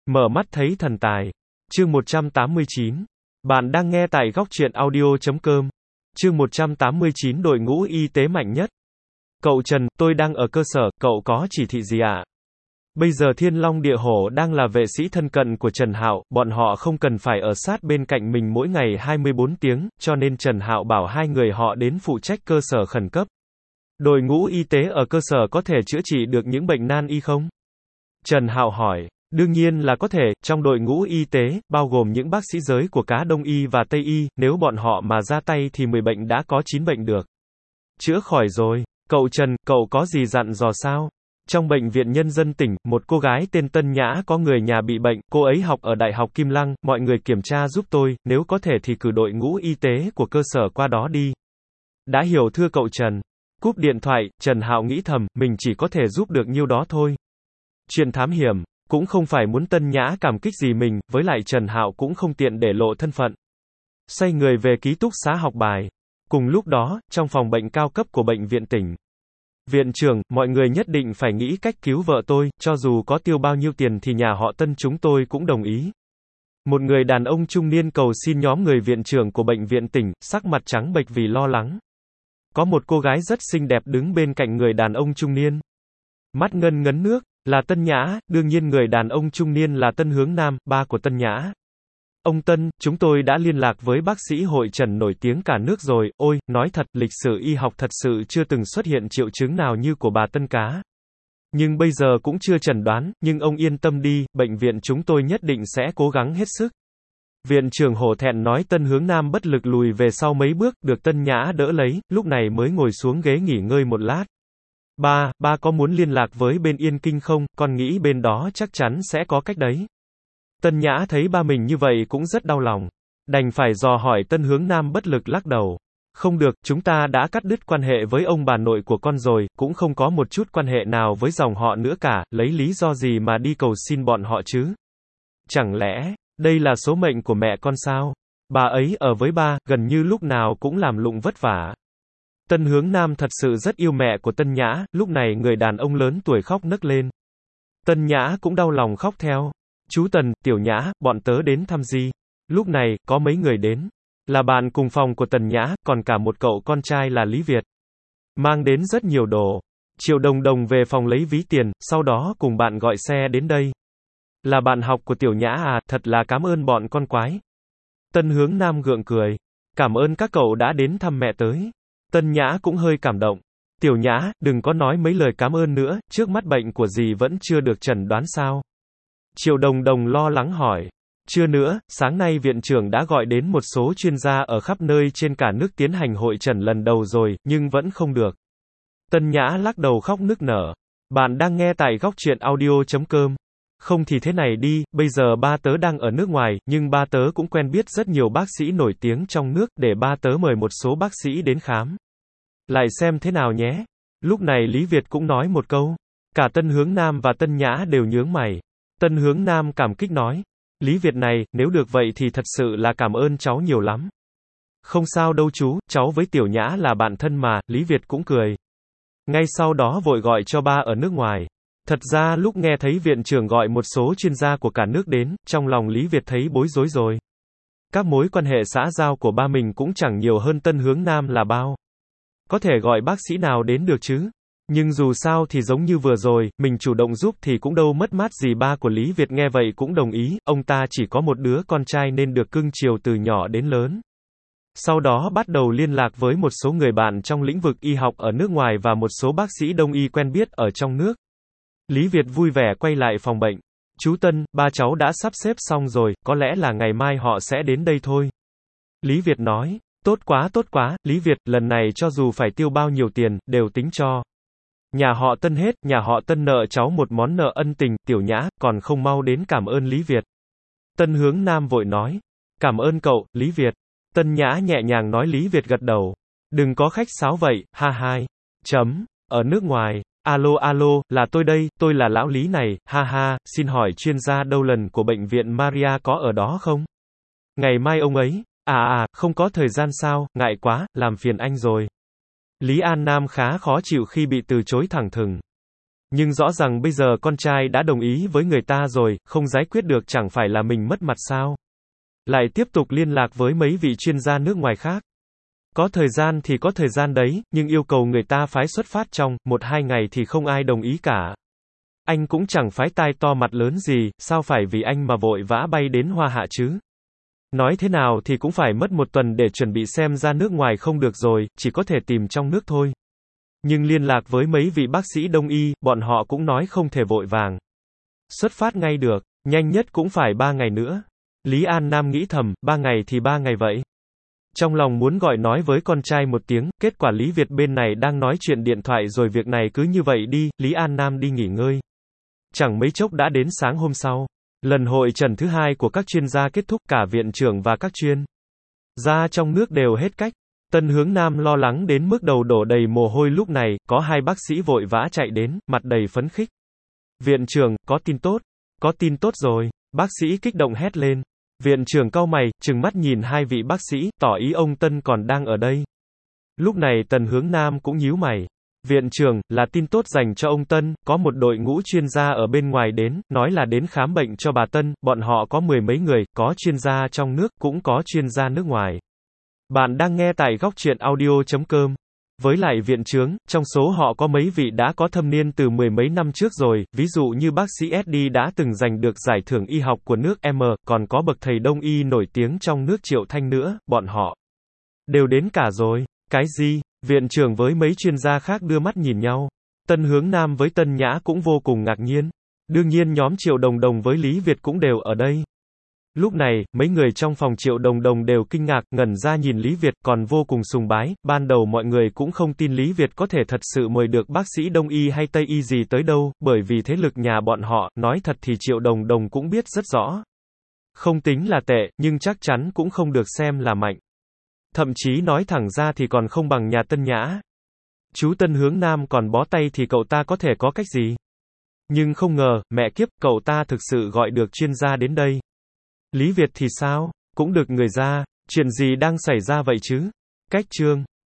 Mở mắt thấy thần tài. Chương 189. Bạn đang nghe tại góc truyện audio.com. Chương 189 đội ngũ y tế mạnh nhất. Cậu Trần, tôi đang ở cơ sở, cậu có chỉ thị gì ạ? Bây giờ Thiên Long Địa Hổ đang là vệ sĩ thân cận của Trần Hạo, bọn họ không cần phải ở sát bên cạnh mình mỗi ngày 24 tiếng, cho nên Trần Hạo bảo hai người họ đến phụ trách cơ sở khẩn cấp. Đội ngũ y tế ở cơ sở có thể chữa trị được những bệnh nan y không? Trần Hạo hỏi. Đương nhiên là có thể, trong đội ngũ y tế, bao gồm những bác sĩ giới của cả Đông y và Tây y, nếu bọn họ mà ra tay thì 10 bệnh đã có 9 bệnh được. Chữa khỏi rồi. Cậu Trần, cậu có gì dặn dò sao? Trong bệnh viện nhân dân tỉnh, một cô gái tên Tân Nhã có người nhà bị bệnh, cô ấy học ở Đại học Kim Lăng, mọi người kiểm tra giúp tôi, nếu có thể thì cử đội ngũ y tế của cơ sở qua đó đi. Đã hiểu thưa cậu Trần. Cúp điện thoại, Trần Hạo nghĩ thầm, mình chỉ có thể giúp được nhiêu đó thôi. Chuyện thám hiểm, cũng không phải muốn Tân Nhã cảm kích gì mình, với lại Trần Hạo cũng không tiện để lộ thân phận. Xoay người về ký túc xá học bài. Cùng lúc đó, trong phòng bệnh cao cấp của bệnh viện tỉnh. Viện trưởng, mọi người nhất định phải nghĩ cách cứu vợ tôi, cho dù có tiêu bao nhiêu tiền thì nhà họ Tân chúng tôi cũng đồng ý. Một người đàn ông trung niên cầu xin nhóm người viện trưởng của bệnh viện tỉnh, sắc mặt trắng bệch vì lo lắng. Có một cô gái rất xinh đẹp đứng bên cạnh người đàn ông trung niên. Mắt ngân ngấn nước, là Tân Nhã, đương nhiên người đàn ông trung niên là Tân Hướng Nam, ba của Tân Nhã. Ông Tân, chúng tôi đã liên lạc với bác sĩ hội Trần nổi tiếng cả nước rồi, ôi, nói thật, lịch sử y học thật sự chưa từng xuất hiện triệu chứng nào như của bà Tân cá. Nhưng bây giờ cũng chưa chẩn đoán, nhưng ông yên tâm đi, bệnh viện chúng tôi nhất định sẽ cố gắng hết sức. Viện trưởng hổ thẹn nói. Tân Hướng Nam bất lực lùi về sau mấy bước, được Tân Nhã đỡ lấy, lúc này mới ngồi xuống ghế nghỉ ngơi một lát. Ba có muốn liên lạc với bên Yên Kinh không, con nghĩ bên đó chắc chắn sẽ có cách đấy. Tân Nhã thấy ba mình như vậy cũng rất đau lòng. Đành phải dò hỏi. Tân Hướng Nam bất lực lắc đầu. Không được, chúng ta đã cắt đứt quan hệ với ông bà nội của con rồi, cũng không có một chút quan hệ nào với dòng họ nữa cả, lấy lý do gì mà đi cầu xin bọn họ chứ? Chẳng lẽ, đây là số mệnh của mẹ con sao? Bà ấy ở với ba, gần như lúc nào cũng làm lụng vất vả. Tân Hướng Nam thật sự rất yêu mẹ của Tân Nhã, lúc này người đàn ông lớn tuổi khóc nấc lên. Tân Nhã cũng đau lòng khóc theo. Chú Tần, Tiểu Nhã, bọn tớ đến thăm gì? Lúc này, có mấy người đến. Là bạn cùng phòng của Tần Nhã, còn cả một cậu con trai là Lý Việt. Mang đến rất nhiều đồ. Triệu Đồng Đồng về phòng lấy ví tiền, sau đó cùng bạn gọi xe đến đây. Là bạn học của Tiểu Nhã à, thật là cảm ơn bọn con quái. Tân Hướng Nam gượng cười. Cảm ơn các cậu đã đến thăm mẹ tới. Tân Nhã cũng hơi cảm động. Tiểu Nhã, đừng có nói mấy lời cảm ơn nữa, trước mắt bệnh của dì vẫn chưa được chẩn đoán sao? Triệu Đồng Đồng lo lắng hỏi. Chưa nữa, sáng nay viện trưởng đã gọi đến một số chuyên gia ở khắp nơi trên cả nước tiến hành hội chẩn lần đầu rồi, nhưng vẫn không được. Tân Nhã lắc đầu khóc nức nở. Bạn đang nghe tại góc truyện audio.com. Không thì thế này đi, bây giờ ba tớ đang ở nước ngoài, nhưng ba tớ cũng quen biết rất nhiều bác sĩ nổi tiếng trong nước, để ba tớ mời một số bác sĩ đến khám. Lại xem thế nào nhé. Lúc này Lý Việt cũng nói một câu. Cả Tân Hướng Nam và Tân Nhã đều nhướng mày. Tân Hướng Nam cảm kích nói. Lý Việt này, nếu được vậy thì thật sự là cảm ơn cháu nhiều lắm. Không sao đâu chú, cháu với Tiểu Nhã là bạn thân mà, Lý Việt cũng cười. Ngay sau đó vội gọi cho ba ở nước ngoài. Thật ra lúc nghe thấy viện trưởng gọi một số chuyên gia của cả nước đến, trong lòng Lý Việt thấy bối rối rồi. Các mối quan hệ xã giao của ba mình cũng chẳng nhiều hơn Tân Hướng Nam là bao. Có thể gọi bác sĩ nào đến được chứ? Nhưng dù sao thì giống như vừa rồi, mình chủ động giúp thì cũng đâu mất mát gì. Ba của Lý Việt nghe vậy cũng đồng ý, ông ta chỉ có một đứa con trai nên được cưng chiều từ nhỏ đến lớn. Sau đó bắt đầu liên lạc với một số người bạn trong lĩnh vực y học ở nước ngoài và một số bác sĩ đông y quen biết ở trong nước. Lý Việt vui vẻ quay lại phòng bệnh. Chú Tân, ba cháu đã sắp xếp xong rồi, có lẽ là ngày mai họ sẽ đến đây thôi. Lý Việt nói, tốt quá, Lý Việt, lần này cho dù phải tiêu bao nhiêu tiền, đều tính cho. Nhà họ Tân hết, nhà họ Tân nợ cháu một món nợ ân tình. Tiểu Nhã, còn không mau đến cảm ơn Lý Việt. Tân Hướng Nam vội nói, cảm ơn cậu, Lý Việt. Tân Nhã nhẹ nhàng nói. Lý Việt gật đầu. Đừng có khách sáo vậy, ha hai. Ở nước ngoài. Alo, là tôi đây, tôi là lão Lý này, ha ha, xin hỏi chuyên gia Dolan của bệnh viện Maria có ở đó không? Ngày mai ông ấy, không có thời gian sao, ngại quá, làm phiền anh rồi. Lý An Nam khá khó chịu khi bị từ chối thẳng thừng. Nhưng rõ ràng bây giờ con trai đã đồng ý với người ta rồi, không giải quyết được chẳng phải là mình mất mặt sao? Lại tiếp tục liên lạc với mấy vị chuyên gia nước ngoài khác. Có thời gian thì có thời gian đấy, nhưng yêu cầu người ta phái xuất phát trong 1-2 ngày thì không ai đồng ý cả. Anh cũng chẳng phái tai to mặt lớn gì, sao phải vì anh mà vội vã bay đến Hoa Hạ chứ? Nói thế nào thì cũng phải mất 1 tuần để chuẩn bị xem ra nước ngoài không được rồi, chỉ có thể tìm trong nước thôi. Nhưng liên lạc với mấy vị bác sĩ đông y, bọn họ cũng nói không thể vội vàng xuất phát ngay được, nhanh nhất cũng phải 3 ngày nữa. Lý An Nam nghĩ thầm, 3 ngày thì 3 ngày vậy. Trong lòng muốn gọi nói với con trai một tiếng, kết quả Lý Việt bên này đang nói chuyện điện thoại rồi việc này cứ như vậy đi, Lý An Nam đi nghỉ ngơi. Chẳng mấy chốc đã đến sáng hôm sau. Lần hội trần thứ 2 của các chuyên gia kết thúc, cả viện trưởng và các chuyên gia trong nước đều hết cách. Tân Hướng Nam lo lắng đến mức đầu đổ đầy mồ hôi lúc này, có 2 bác sĩ vội vã chạy đến, mặt đầy phấn khích. Viện trưởng, có tin tốt rồi. Bác sĩ kích động hét lên. Viện trưởng cau mày, trừng mắt nhìn 2 vị bác sĩ, tỏ ý ông Tân còn đang ở đây. Lúc này Tần Hướng Nam cũng nhíu mày. Viện trưởng, là tin tốt dành cho ông Tân, có một đội ngũ chuyên gia ở bên ngoài đến, nói là đến khám bệnh cho bà Tân, bọn họ có 10 mấy người, có chuyên gia trong nước, cũng có chuyên gia nước ngoài. Bạn đang nghe tại góc truyện audio.com. Với lại viện trưởng, trong số họ có mấy vị đã có thâm niên từ 10 mấy năm trước rồi, ví dụ như bác sĩ SD đã từng giành được giải thưởng y học của nước M, còn có bậc thầy đông y nổi tiếng trong nước Triệu Thanh nữa, bọn họ đều đến cả rồi. Cái gì? Viện trưởng với mấy chuyên gia khác đưa mắt nhìn nhau. Tân Hướng Nam với Tân Nhã cũng vô cùng ngạc nhiên. Đương nhiên nhóm Triệu Đồng Đồng với Lý Việt cũng đều ở đây. Lúc này, mấy người trong phòng Triệu Đồng Đồng đều kinh ngạc, ngẩn ra nhìn Lý Việt, còn vô cùng sùng bái. Ban đầu mọi người cũng không tin Lý Việt có thể thật sự mời được bác sĩ Đông y hay Tây y gì tới đâu, bởi vì thế lực nhà bọn họ, nói thật thì Triệu Đồng Đồng cũng biết rất rõ. Không tính là tệ, nhưng chắc chắn cũng không được xem là mạnh. Thậm chí nói thẳng ra thì còn không bằng nhà Tân Nhã. Chú Tân Hướng Nam còn bó tay thì cậu ta có thể có cách gì? Nhưng không ngờ, mẹ kiếp, cậu ta thực sự gọi được chuyên gia đến đây. Lý Việt thì sao? Cũng được người ra, chuyện gì đang xảy ra vậy chứ? Cách chương